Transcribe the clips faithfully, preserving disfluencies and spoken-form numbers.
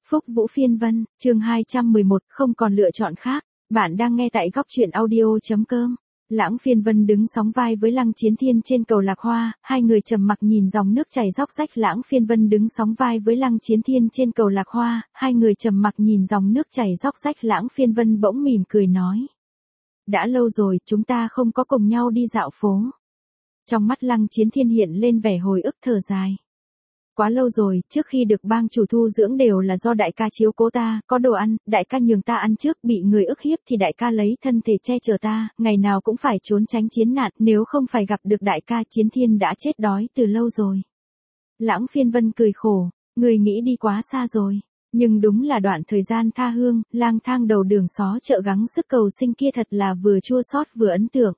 Phúc Vũ Phiên Vân, chương hai trăm mười một, không còn lựa chọn khác. Bạn đang nghe tại góc truyện audio.com. Lãng Phiên Vân đứng sóng vai với Lăng Chiến Thiên trên cầu Lạc Hoa, hai người trầm mặc nhìn dòng nước chảy róc rách. Lãng Phiên Vân đứng sóng vai với Lăng Chiến Thiên trên cầu Lạc Hoa, hai người trầm mặc nhìn dòng nước chảy róc rách. Lãng Phiên Vân bỗng mỉm cười nói: đã lâu rồi chúng ta không có cùng nhau đi dạo phố. Trong mắt Lăng Chiến Thiên hiện lên vẻ hồi ức, thở dài. Quá lâu rồi, trước khi được bang chủ thu dưỡng đều là do đại ca chiếu cố ta, có đồ ăn, đại ca nhường ta ăn trước, bị người ức hiếp thì đại ca lấy thân thể che chở ta, ngày nào cũng phải trốn tránh chiến nạn, nếu không phải gặp được đại ca, Chiến Thiên đã chết đói từ lâu rồi. Lãng Phiên Vân cười khổ, người nghĩ đi quá xa rồi, nhưng đúng là đoạn thời gian tha hương, lang thang đầu đường xó chợ gắng sức cầu sinh kia thật là vừa chua xót vừa ấn tượng.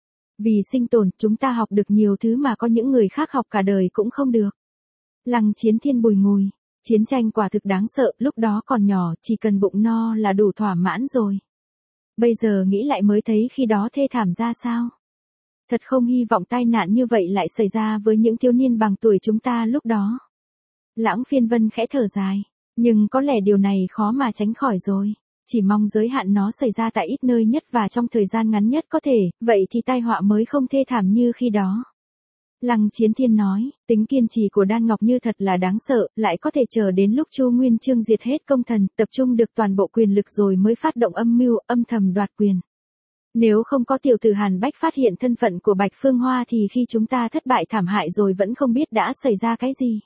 Vì sinh tồn, chúng ta học được nhiều thứ mà có những người khác học cả đời cũng không được. Lăng Chiến Thiên bùi ngùi, chiến tranh quả thực đáng sợ, lúc đó còn nhỏ, chỉ cần bụng no là đủ thỏa mãn rồi. Bây giờ nghĩ lại mới thấy khi đó thê thảm ra sao. Thật không hy vọng tai nạn như vậy lại xảy ra với những thiếu niên bằng tuổi chúng ta lúc đó. Lãng Phiên Vân khẽ thở dài, nhưng có lẽ điều này khó mà tránh khỏi rồi. Chỉ mong giới hạn nó xảy ra tại ít nơi nhất và trong thời gian ngắn nhất có thể, vậy thì tai họa mới không thê thảm như khi đó. Lăng Chiến Thiên nói, tính kiên trì của Đan Ngọc Như thật là đáng sợ, lại có thể chờ đến lúc Chu Nguyên Chương diệt hết công thần, tập trung được toàn bộ quyền lực rồi mới phát động âm mưu, âm thầm đoạt quyền. Nếu không có tiểu tử Hàn Bách phát hiện thân phận của Bạch Phương Hoa thì khi chúng ta thất bại thảm hại rồi vẫn không biết đã xảy ra cái gì.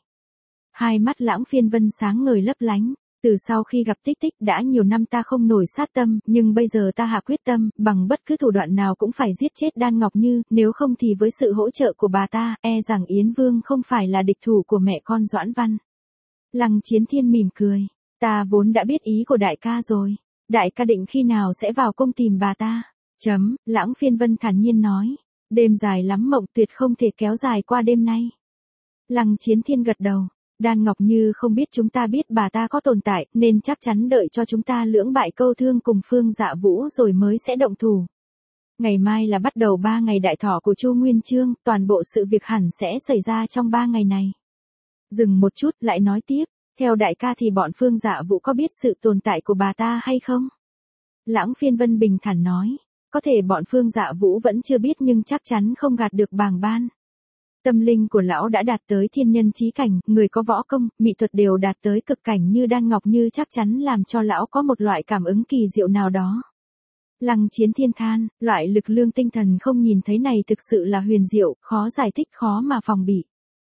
Hai mắt Lãng Phiên Vân sáng ngời lấp lánh. Từ sau khi gặp Tích Tích đã nhiều năm ta không nổi sát tâm, nhưng bây giờ ta hạ quyết tâm, bằng bất cứ thủ đoạn nào cũng phải giết chết Đan Ngọc Như, nếu không thì với sự hỗ trợ của bà ta, e rằng Yến Vương không phải là địch thủ của mẹ con Doãn Văn. Lăng Chiến Thiên mỉm cười, ta vốn đã biết ý của đại ca rồi, đại ca định khi nào sẽ vào cung tìm bà ta. Chấm, Lãng Phiên Vân thản nhiên nói, đêm dài lắm mộng tuyệt không thể kéo dài qua đêm nay. Lăng Chiến Thiên gật đầu. Đan Ngọc Như không biết chúng ta biết bà ta có tồn tại, nên chắc chắn đợi cho chúng ta lưỡng bại câu thương cùng Phương Dạ Vũ rồi mới sẽ động thủ. Ngày mai là bắt đầu ba ngày đại thọ của Chu Nguyên Chương, toàn bộ sự việc hẳn sẽ xảy ra trong ba ngày này. Dừng một chút, lại nói tiếp, theo đại ca thì bọn Phương Dạ Vũ có biết sự tồn tại của bà ta hay không? Lãng Phiên Vân bình thản nói, có thể bọn Phương Dạ Vũ vẫn chưa biết nhưng chắc chắn không gạt được Bàng Ban. Tâm linh của lão đã đạt tới thiên nhân chí cảnh, người có võ công, mỹ thuật đều đạt tới cực cảnh như Đan Ngọc Như chắc chắn làm cho lão có một loại cảm ứng kỳ diệu nào đó. Lăng Chiến Thiên than, loại lực lượng tinh thần không nhìn thấy này thực sự là huyền diệu, khó giải thích, khó mà phòng bị.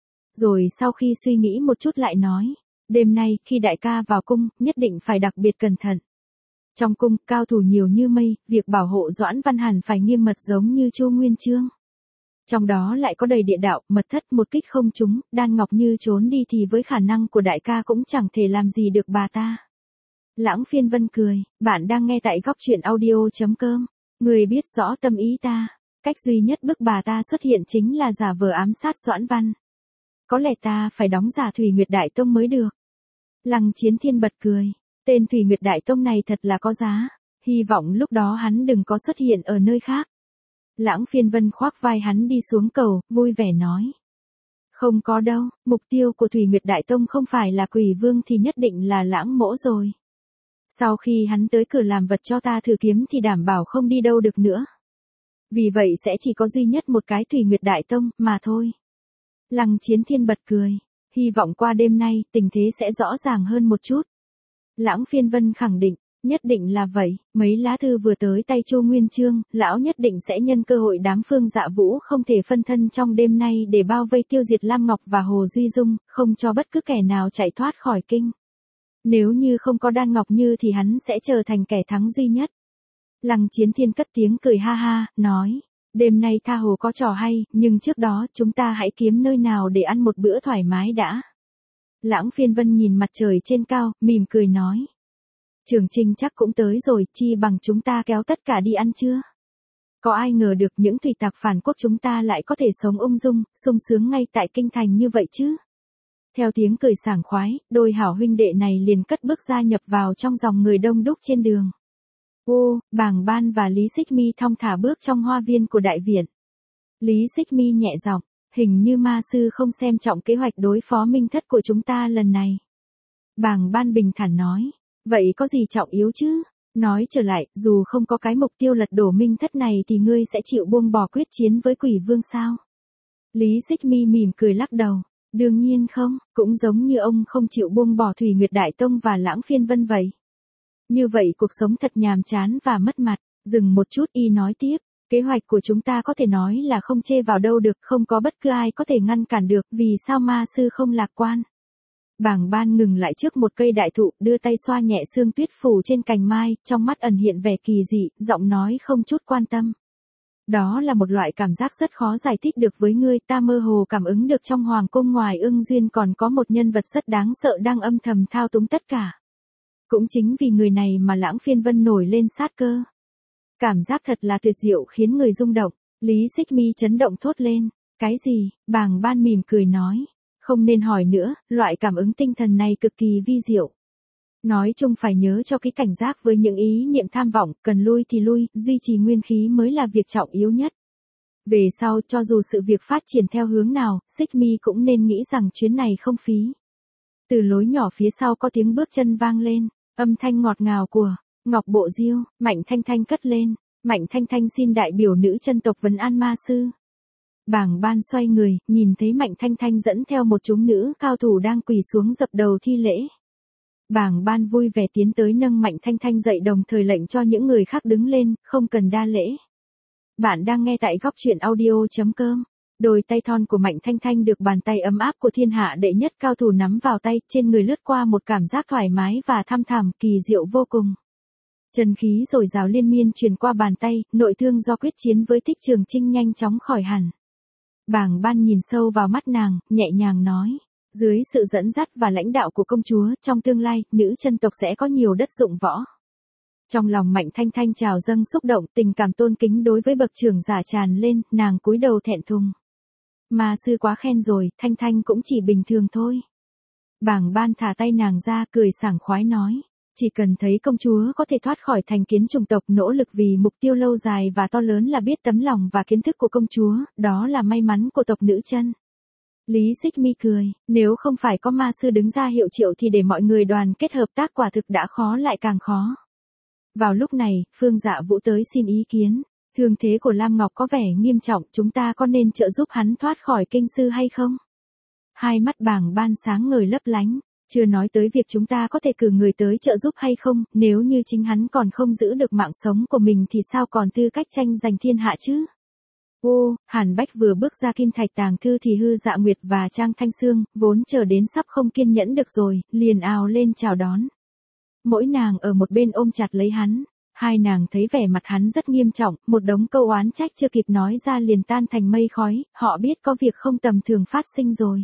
Rồi sau khi suy nghĩ một chút lại nói, đêm nay khi đại ca vào cung, nhất định phải đặc biệt cẩn thận. Trong cung, cao thủ nhiều như mây, việc bảo hộ Doãn Văn hẳn phải nghiêm mật giống như Chu Nguyên Chương. Trong đó lại có đầy địa đạo, mật thất, một kích không trúng, Đan Ngọc Như trốn đi thì với khả năng của đại ca cũng chẳng thể làm gì được bà ta. Lãng Phiên Vân cười, bạn đang nghe tại góc truyện audio.com. Người biết rõ tâm ý ta, cách duy nhất bức bà ta xuất hiện chính là giả vờ ám sát Doãn Văn. Có lẽ ta phải đóng giả Thủy Nguyệt Đại Tông mới được. Lăng Chiến Thiên bật cười, tên Thủy Nguyệt Đại Tông này thật là có giá, hy vọng lúc đó hắn đừng có xuất hiện ở nơi khác. Lãng Phiên Vân khoác vai hắn đi xuống cầu, vui vẻ nói. Không có đâu, mục tiêu của Thủy Nguyệt Đại Tông không phải là Quỷ Vương thì nhất định là Lãng Mỗ rồi. Sau khi hắn tới cửa làm vật cho ta thử kiếm thì đảm bảo không đi đâu được nữa. Vì vậy sẽ chỉ có duy nhất một cái Thủy Nguyệt Đại Tông, mà thôi. Lăng Chiến Thiên bật cười, hy vọng qua đêm nay, tình thế sẽ rõ ràng hơn một chút. Lãng Phiên Vân khẳng định. Nhất định là vậy, mấy lá thư vừa tới tay Chu Nguyên Chương, lão nhất định sẽ nhân cơ hội đám Phương Dạ Vũ không thể phân thân trong đêm nay để bao vây tiêu diệt Lam Ngọc và Hồ Duy Dung, không cho bất cứ kẻ nào chạy thoát khỏi kinh. Nếu như không có Đan Ngọc Như thì hắn sẽ trở thành kẻ thắng duy nhất. Lăng Chiến Thiên cất tiếng cười ha ha, nói, đêm nay tha hồ có trò hay, nhưng trước đó chúng ta hãy kiếm nơi nào để ăn một bữa thoải mái đã. Lãng Phiên Vân nhìn mặt trời trên cao, mỉm cười nói. Trường Trinh chắc cũng tới rồi, chi bằng chúng ta kéo tất cả đi ăn trưa. Có ai ngờ được những thủy tặc phản quốc chúng ta lại có thể sống ung dung, sung sướng ngay tại kinh thành như vậy chứ. Theo tiếng cười sảng khoái, đôi hảo huynh đệ này liền cất bước gia nhập vào trong dòng người đông đúc trên đường. Ô, Bàng Ban và Lý Xích Mi thong thả bước trong hoa viên của đại viện. Lý Xích Mi nhẹ giọng, hình như ma sư không xem trọng kế hoạch đối phó Minh Thất của chúng ta lần này. Bàng Ban bình thản nói. Vậy có gì trọng yếu chứ? Nói trở lại, dù không có cái mục tiêu lật đổ Minh Thất này thì ngươi sẽ chịu buông bỏ quyết chiến với Quỷ Vương sao? Lý Xích Mi mỉm cười lắc đầu. Đương nhiên không, cũng giống như ông không chịu buông bỏ Thủy Nguyệt Đại Tông và Lãng Phiên Vân vậy. Như vậy cuộc sống thật nhàm chán và mất mặt. Dừng một chút y nói tiếp. Kế hoạch của chúng ta có thể nói là không chê vào đâu được, không có bất cứ ai có thể ngăn cản được, vì sao ma sư không lạc quan. Bàng Ban ngừng lại trước một cây đại thụ, đưa tay xoa nhẹ sương tuyết phủ trên cành mai, trong mắt ẩn hiện vẻ kỳ dị, giọng nói không chút quan tâm. Đó là một loại cảm giác rất khó giải thích được với ngươi, ta mơ hồ cảm ứng được trong hoàng cung ngoài Ưng Duyên còn có một nhân vật rất đáng sợ đang âm thầm thao túng tất cả. Cũng chính vì người này mà Lãng Phiên Vân nổi lên sát cơ. Cảm giác thật là tuyệt diệu khiến người rung động. Lý Xích Mi chấn động thốt lên. Cái gì? Bàng Ban mỉm cười nói. Không nên hỏi nữa, loại cảm ứng tinh thần này cực kỳ vi diệu. Nói chung phải nhớ cho cái cảnh giác với những ý niệm tham vọng, cần lui thì lui, duy trì nguyên khí mới là việc trọng yếu nhất. Về sau, cho dù sự việc phát triển theo hướng nào, Xích Mi cũng nên nghĩ rằng chuyến này không phí. Từ lối nhỏ phía sau có tiếng bước chân vang lên, âm thanh ngọt ngào của Ngọc Bộ Diêu. Mạnh Thanh Thanh cất lên. Mạnh Thanh Thanh xin đại biểu nữ chân tộc vấn an ma sư. Bàng Ban xoay người, nhìn thấy Mạnh Thanh Thanh dẫn theo một chúng nữ cao thủ đang quỳ xuống dập đầu thi lễ. Bàng Ban vui vẻ tiến tới nâng Mạnh Thanh Thanh dậy, đồng thời lệnh cho những người khác đứng lên, không cần đa lễ. Bạn đang nghe tại góc truyện audio chấm com. Đôi tay thon của Mạnh Thanh Thanh được bàn tay ấm áp của thiên hạ đệ nhất cao thủ nắm vào tay, trên người lướt qua một cảm giác thoải mái và thăm thẳm, kỳ diệu vô cùng. Chân khí dồi dào liên miên truyền qua bàn tay, nội thương do quyết chiến với Thích Trường Trinh nhanh chóng khỏi hẳn. Bàng Ban nhìn sâu vào mắt nàng, nhẹ nhàng nói. Dưới sự dẫn dắt và lãnh đạo của công chúa, trong tương lai, nữ chân tộc sẽ có nhiều đất dụng võ. Trong lòng Mạnh Thanh Thanh trào dâng xúc động, tình cảm tôn kính đối với bậc trưởng giả tràn lên, nàng cúi đầu thẹn thùng. Ma sư quá khen rồi, Thanh Thanh cũng chỉ bình thường thôi. Bàng Ban thả tay nàng ra, cười sảng khoái nói. Chỉ cần thấy công chúa có thể thoát khỏi thành kiến chủng tộc, nỗ lực vì mục tiêu lâu dài và to lớn là biết tấm lòng và kiến thức của công chúa, đó là may mắn của tộc nữ chân. Lý Xích Mi cười, nếu không phải có ma sư đứng ra hiệu triệu thì để mọi người đoàn kết hợp tác quả thực đã khó lại càng khó. Vào lúc này, Phương Dạ Vũ tới xin ý kiến. Thương thế của Lam Ngọc có vẻ nghiêm trọng, chúng ta có nên trợ giúp hắn thoát khỏi kinh sư hay không? Hai mắt Bàng Ban sáng ngời lấp lánh. Chưa nói tới việc chúng ta có thể cử người tới trợ giúp hay không, nếu như chính hắn còn không giữ được mạng sống của mình thì sao còn tư cách tranh giành thiên hạ chứ? Ô, Hàn Bách vừa bước ra Kim Thạch Tàng Thư thì Hư Dạ Nguyệt và Trang Thanh Sương, vốn chờ đến sắp không kiên nhẫn được rồi, liền ào lên chào đón. Mỗi nàng ở một bên ôm chặt lấy hắn, hai nàng thấy vẻ mặt hắn rất nghiêm trọng, một đống câu oán trách chưa kịp nói ra liền tan thành mây khói, họ biết có việc không tầm thường phát sinh rồi.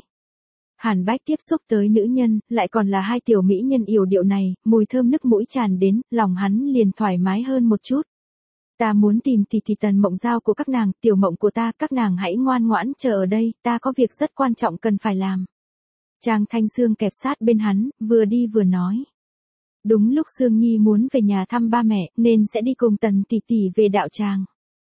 Hàn Bách tiếp xúc tới nữ nhân, lại còn là hai tiểu mỹ nhân yểu điệu này, mùi thơm nức mũi tràn đến, lòng hắn liền thoải mái hơn một chút. Ta muốn tìm tỷ tỷ Tần Mộng Giao của các nàng, tiểu mộng của ta, các nàng hãy ngoan ngoãn chờ ở đây, ta có việc rất quan trọng cần phải làm. Trang Thanh Sương kẹp sát bên hắn, vừa đi vừa nói. Đúng lúc Sương Nhi muốn về nhà thăm ba mẹ, nên sẽ đi cùng Tần tỷ tỷ về đạo tràng.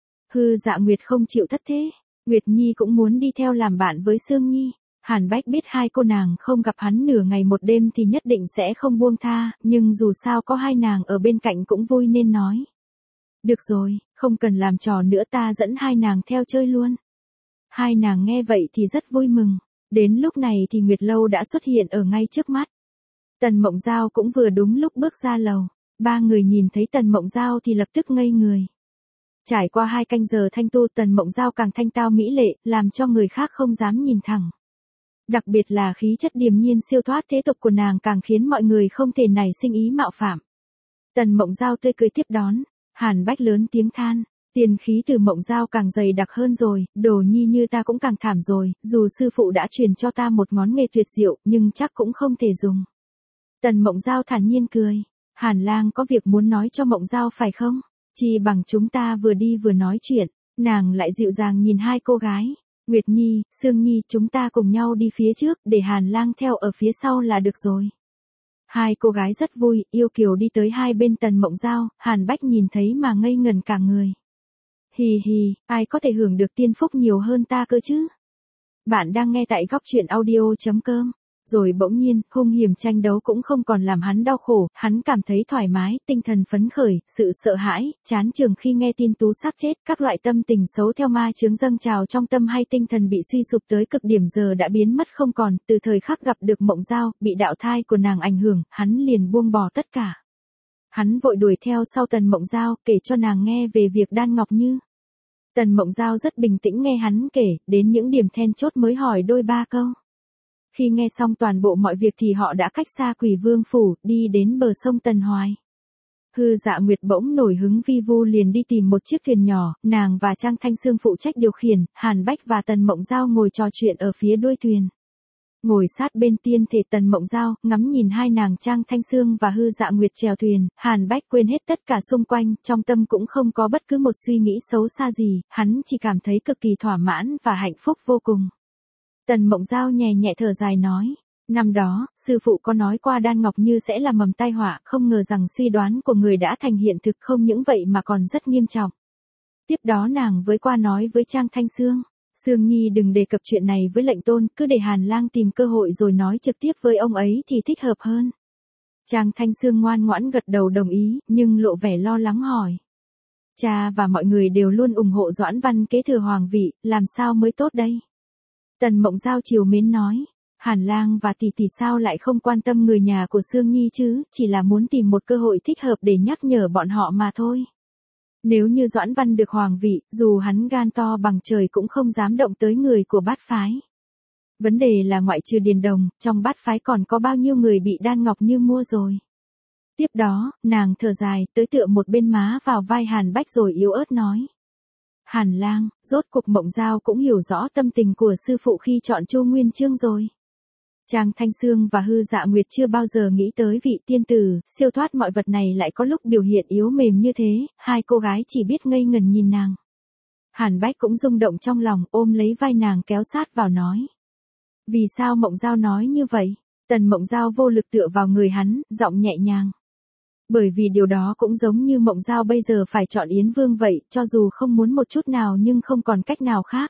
Hư Dạ Nguyệt không chịu thất thế, Nguyệt Nhi cũng muốn đi theo làm bạn với Sương Nhi. Hàn Bách biết hai cô nàng không gặp hắn nửa ngày một đêm thì nhất định sẽ không buông tha, nhưng dù sao có hai nàng ở bên cạnh cũng vui nên nói. Được rồi, không cần làm trò nữa, ta dẫn hai nàng theo chơi luôn. Hai nàng nghe vậy thì rất vui mừng. Đến lúc này thì Nguyệt Lâu đã xuất hiện ở ngay trước mắt. Tần Mộng Giao cũng vừa đúng lúc bước ra lầu. Ba người nhìn thấy Tần Mộng Giao thì lập tức ngây người. Trải qua hai canh giờ thanh tu, Tần Mộng Giao càng thanh tao mỹ lệ, làm cho người khác không dám nhìn thẳng. Đặc biệt là khí chất điềm nhiên siêu thoát thế tục của nàng càng khiến mọi người không thể nảy sinh ý mạo phạm. Tần Mộng Giao tươi cười tiếp đón. Hàn Bách lớn tiếng than, tiền khí từ Mộng Giao càng dày đặc hơn rồi, đồ nhi như ta cũng càng thảm rồi, dù sư phụ đã truyền cho ta một ngón nghề tuyệt diệu, nhưng chắc cũng không thể dùng. Tần Mộng Giao thản nhiên cười, Hàn Lang có việc muốn nói cho Mộng Giao phải không? Chỉ bằng chúng ta vừa đi vừa nói chuyện, nàng lại dịu dàng nhìn hai cô gái. Nguyệt Nhi, Sương Nhi, chúng ta cùng nhau đi phía trước, để Hàn Lang theo ở phía sau là được rồi. Hai cô gái rất vui, yêu kiều đi tới hai bên Tần Mộng Giao, Hàn Bách nhìn thấy mà ngây ngẩn cả người. Hì hì, ai có thể hưởng được tiên phúc nhiều hơn ta cơ chứ? Bạn đang nghe tại góc truyện audio chấm com. Rồi bỗng nhiên, hung hiểm tranh đấu cũng không còn làm hắn đau khổ, hắn cảm thấy thoải mái, tinh thần phấn khởi, sự sợ hãi, chán chường khi nghe tin Tú Sắc chết, các loại tâm tình xấu theo ma chướng dâng trào trong tâm hay tinh thần bị suy sụp tới cực điểm giờ đã biến mất không còn, từ thời khắc gặp được Mộng Dao, bị đạo thai của nàng ảnh hưởng, hắn liền buông bỏ tất cả. Hắn vội đuổi theo sau Tần Mộng Dao, kể cho nàng nghe về việc Đan Ngọc Như. Tần Mộng Dao rất bình tĩnh nghe hắn kể, đến những điểm then chốt mới hỏi đôi ba câu. Khi nghe xong toàn bộ mọi việc thì họ đã cách xa Quỷ Vương phủ, đi đến bờ sông Tần Hoài. Hư Dạ Nguyệt bỗng nổi hứng vi vu liền đi tìm một chiếc thuyền nhỏ, nàng và Trang Thanh Sương phụ trách điều khiển, Hàn Bách và Tần Mộng Dao ngồi trò chuyện ở phía đuôi thuyền. Ngồi sát bên tiên thể Tần Mộng Dao, ngắm nhìn hai nàng Trang Thanh Sương và Hư Dạ Nguyệt chèo thuyền, Hàn Bách quên hết tất cả xung quanh, trong tâm cũng không có bất cứ một suy nghĩ xấu xa gì, hắn chỉ cảm thấy cực kỳ thỏa mãn và hạnh phúc vô cùng. Tần Mộng Dao nhẹ nhẹ thở dài nói, năm đó, sư phụ có nói qua Đan Ngọc Như sẽ là mầm tai họa, không ngờ rằng suy đoán của người đã thành hiện thực, không những vậy mà còn rất nghiêm trọng. Tiếp đó nàng với qua nói với Trang Thanh Sương, Sương Nhi đừng đề cập chuyện này với lệnh tôn, cứ để Hàn Lang tìm cơ hội rồi nói trực tiếp với ông ấy thì thích hợp hơn. Trang Thanh Sương ngoan ngoãn gật đầu đồng ý, nhưng lộ vẻ lo lắng hỏi. Cha và mọi người đều luôn ủng hộ Doãn Văn kế thừa hoàng vị, làm sao mới tốt đây? Tần Mộng Dao chiều mến nói, Hàn Lang và tỷ tỷ sao lại không quan tâm người nhà của Sương Nhi chứ, chỉ là muốn tìm một cơ hội thích hợp để nhắc nhở bọn họ mà thôi. Nếu như Doãn Văn được hoàng vị, dù hắn gan to bằng trời cũng không dám động tới người của bát phái. Vấn đề là ngoại trừ Điền Đồng, trong bát phái còn có bao nhiêu người bị Đan Ngọc Như mua rồi. Tiếp đó, nàng thở dài, tới tựa một bên má vào vai Hàn Bách rồi yếu ớt nói. Hàn Lang, rốt cuộc Mộng Dao cũng hiểu rõ tâm tình của sư phụ khi chọn Chu Nguyên Chương rồi. Trang Thanh Sương và Hư Dạ Nguyệt chưa bao giờ nghĩ tới vị tiên tử, siêu thoát mọi vật này lại có lúc biểu hiện yếu mềm như thế, hai cô gái chỉ biết ngây ngần nhìn nàng. Hàn Bách cũng rung động trong lòng, ôm lấy vai nàng kéo sát vào nói. Vì sao Mộng Dao nói như vậy? Tần Mộng Dao vô lực tựa vào người hắn, giọng nhẹ nhàng. Bởi vì điều đó cũng giống như Mộng Dao bây giờ phải chọn Yến Vương vậy, cho dù không muốn một chút nào nhưng không còn cách nào khác.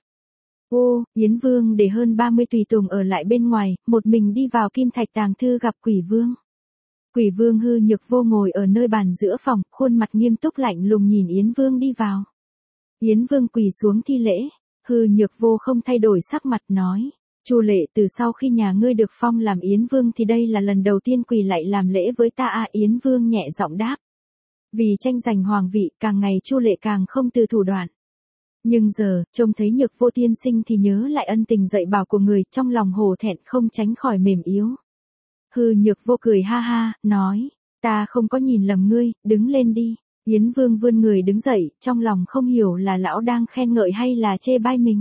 Ô, Yến Vương để hơn ba mươi tùy tùng ở lại bên ngoài, một mình đi vào Kim Thạch Tàng Thư gặp Quỷ Vương. Quỷ Vương Hư Nhược Vô ngồi ở nơi bàn giữa phòng, khuôn mặt nghiêm túc lạnh lùng nhìn Yến Vương đi vào. Yến Vương quỳ xuống thi lễ, Hư Nhược Vô không thay đổi sắc mặt nói. Chu Lệ, từ sau khi nhà ngươi được phong làm Yến Vương thì đây là lần đầu tiên quỳ lại làm lễ với ta à, Yến Vương nhẹ giọng đáp. Vì tranh giành hoàng vị, càng ngày Chu Lệ càng không từ thủ đoạn. Nhưng giờ, trông thấy Nhược Vô tiên sinh thì nhớ lại ân tình dạy bảo của người, trong lòng hổ thẹn không tránh khỏi mềm yếu. Hư Nhược Vô cười ha ha, nói, ta không có nhìn lầm ngươi, đứng lên đi. Yến Vương vươn người đứng dậy, trong lòng không hiểu là lão đang khen ngợi hay là chê bai mình.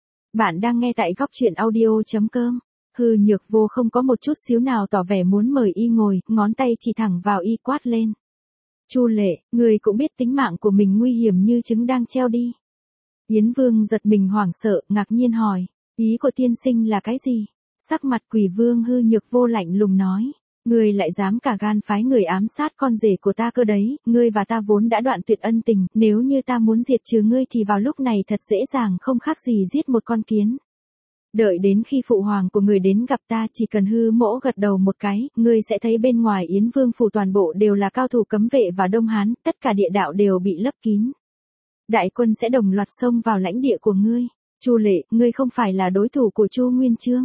Bạn đang nghe tại góc truyện audio chấm com. Hư Nhược Vô không có một chút xíu nào tỏ vẻ muốn mời y ngồi, ngón tay chỉ thẳng vào y quát lên. Chu Lệ, người cũng biết tính mạng của mình nguy hiểm như trứng đang treo đi. Yến Vương giật mình hoảng sợ, ngạc nhiên hỏi, ý của tiên sinh là cái gì? Sắc mặt Quỷ Vương Hư Nhược Vô lạnh lùng nói, ngươi lại dám cả gan phái người ám sát con rể của ta cơ đấy, ngươi và ta vốn đã đoạn tuyệt ân tình, nếu như ta muốn diệt trừ ngươi thì vào lúc này thật dễ dàng không khác gì giết một con kiến. Đợi đến khi phụ hoàng của người đến gặp ta, chỉ cần Hư Mỗ gật đầu một cái, ngươi sẽ thấy bên ngoài Yến Vương phủ toàn bộ đều là cao thủ cấm vệ và Đông Hán, tất cả địa đạo đều bị lấp kín. Đại quân sẽ đồng loạt xông vào lãnh địa của ngươi. Chu Lệ, ngươi không phải là đối thủ của Chu Nguyên Chương.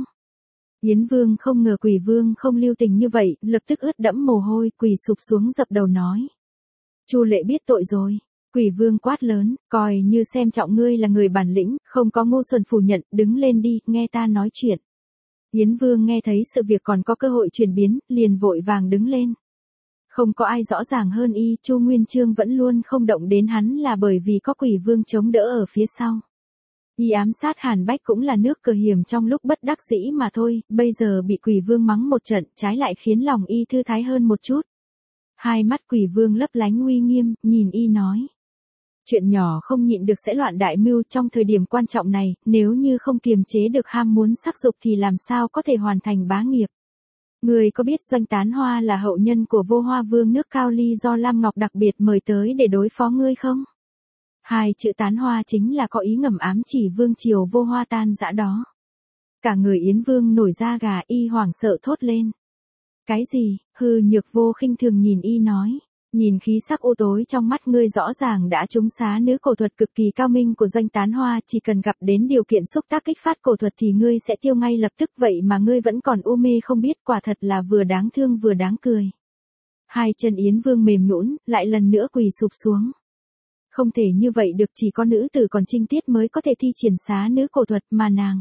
Yến Vương không ngờ Quỷ Vương không lưu tình như vậy, lập tức ướt đẫm mồ hôi, quỳ sụp xuống dập đầu nói. Chu Lệ biết tội rồi. Quỷ Vương quát lớn, coi như xem trọng ngươi là người bản lĩnh, không có ngu xuẩn phủ nhận, đứng lên đi, nghe ta nói chuyện. Yến Vương nghe thấy sự việc còn có cơ hội chuyển biến, liền vội vàng đứng lên. Không có ai rõ ràng hơn y, Chu Nguyên Chương vẫn luôn không động đến hắn là bởi vì có Quỷ Vương chống đỡ ở phía sau. Y ám sát Hàn Bách cũng là nước cờ hiểm trong lúc bất đắc dĩ mà thôi, bây giờ bị Quỷ Vương mắng một trận, trái lại khiến lòng y thư thái hơn một chút. Hai mắt Quỷ Vương lấp lánh uy nghiêm, nhìn y nói. Chuyện nhỏ không nhịn được sẽ loạn đại mưu trong thời điểm quan trọng này, nếu như không kiềm chế được ham muốn sắc dục thì làm sao có thể hoàn thành bá nghiệp. Người có biết Doanh Tán Hoa là hậu nhân của Vô Hoa Vương nước Cao Ly do Lam Ngọc đặc biệt mời tới để đối phó ngươi không? Hai chữ Tán Hoa chính là có ý ngầm ám chỉ vương triều Vô Hoa tan rã đó. Cả người Yến Vương nổi da gà, y hoảng sợ thốt lên. Cái gì? Hư Nhược Vô khinh thường nhìn y nói. Nhìn khí sắc u tối trong mắt ngươi rõ ràng đã trúng xá nữ cổ thuật cực kỳ cao minh của Doanh Tán Hoa, chỉ cần gặp đến điều kiện xúc tác kích phát cổ thuật thì ngươi sẽ tiêu ngay lập tức, vậy mà ngươi vẫn còn u mê không biết, quả thật là vừa đáng thương vừa đáng cười. Hai chân Yến Vương mềm nhũn, lại lần nữa quỳ sụp xuống. Không thể như vậy được, chỉ có nữ tử còn trinh tiết mới có thể thi triển xá nữ cổ thuật mà nàng.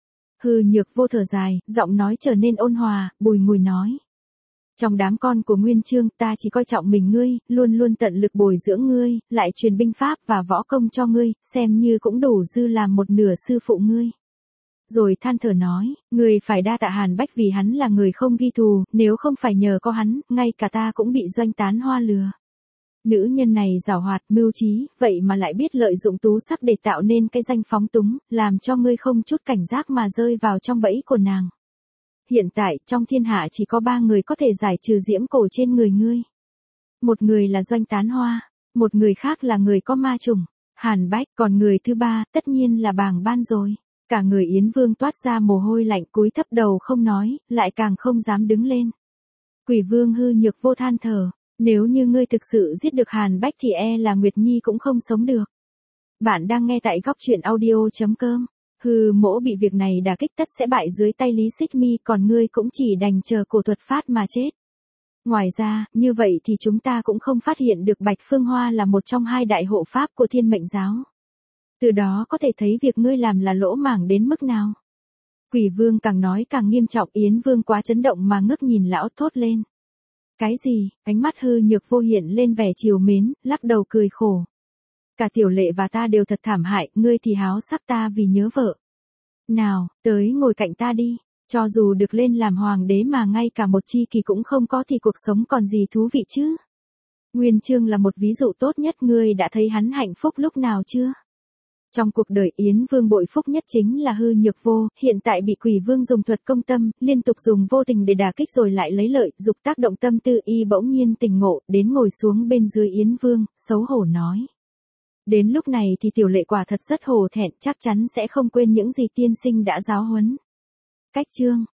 Hư Nhược Vô thở dài, giọng nói trở nên ôn hòa, bùi ngùi nói. Trong đám con của Nguyên Chương, ta chỉ coi trọng mình ngươi, luôn luôn tận lực bồi dưỡng ngươi, lại truyền binh pháp và võ công cho ngươi, xem như cũng đủ dư làm một nửa sư phụ ngươi. Rồi than thở nói, ngươi phải đa tạ Hàn Bách vì hắn là người không ghi thù, nếu không phải nhờ có hắn, ngay cả ta cũng bị Doanh Tán Hoa lừa. Nữ nhân này giàu hoạt, mưu trí, vậy mà lại biết lợi dụng tú sắc để tạo nên cái danh phóng túng, làm cho ngươi không chút cảnh giác mà rơi vào trong bẫy của nàng. Hiện tại, trong thiên hạ chỉ có ba người có thể giải trừ diễm cổ trên người ngươi. Một người là Doanh Tán Hoa, một người khác là người có ma trùng, Hàn Bách, còn người thứ ba, tất nhiên là Bàng Ban rồi. Cả người Yến Vương toát ra mồ hôi lạnh, cúi thấp đầu không nói, lại càng không dám đứng lên. Quỷ Vương Hư Nhược Vô than thở, nếu như ngươi thực sự giết được Hàn Bách thì e là Nguyệt Nhi cũng không sống được. Bạn đang nghe tại góc truyện audio chấm com. Hư Mỗ bị việc này đả kích tất sẽ bại dưới tay Lý Xích Mi, còn ngươi cũng chỉ đành chờ cổ thuật phát mà chết. Ngoài ra, như vậy thì chúng ta cũng không phát hiện được Bạch Phương Hoa là một trong hai đại hộ pháp của Thiên Mệnh Giáo. Từ đó có thể thấy việc ngươi làm là lỗ mảng đến mức nào. Quỷ Vương càng nói càng nghiêm trọng, Yến Vương quá chấn động mà ngước nhìn lão thốt lên. Cái gì? Ánh mắt Hư Nhược Vô hiện lên vẻ trìu mến, lắc đầu cười khổ. Cả Tiểu Lệ và ta đều thật thảm hại, ngươi thì háo sắc ta vì nhớ vợ. Nào, tới ngồi cạnh ta đi, cho dù được lên làm hoàng đế mà ngay cả một chi kỳ cũng không có thì cuộc sống còn gì thú vị chứ. Nguyên Chương là một ví dụ tốt nhất, ngươi đã thấy hắn hạnh phúc lúc nào chưa? Trong cuộc đời Yến Vương bội phúc nhất chính là Hư Nhược Vô, hiện tại bị Quỷ Vương dùng thuật công tâm, liên tục dùng vô tình để đả kích rồi lại lấy lợi, dục tác động tâm tư, y bỗng nhiên tỉnh ngộ, đến ngồi xuống bên dưới Yến Vương, xấu hổ nói. Đến lúc này thì Tiểu Lệ quả thật rất hổ thẹn, chắc chắn sẽ không quên những gì tiên sinh đã giáo huấn. Cách chương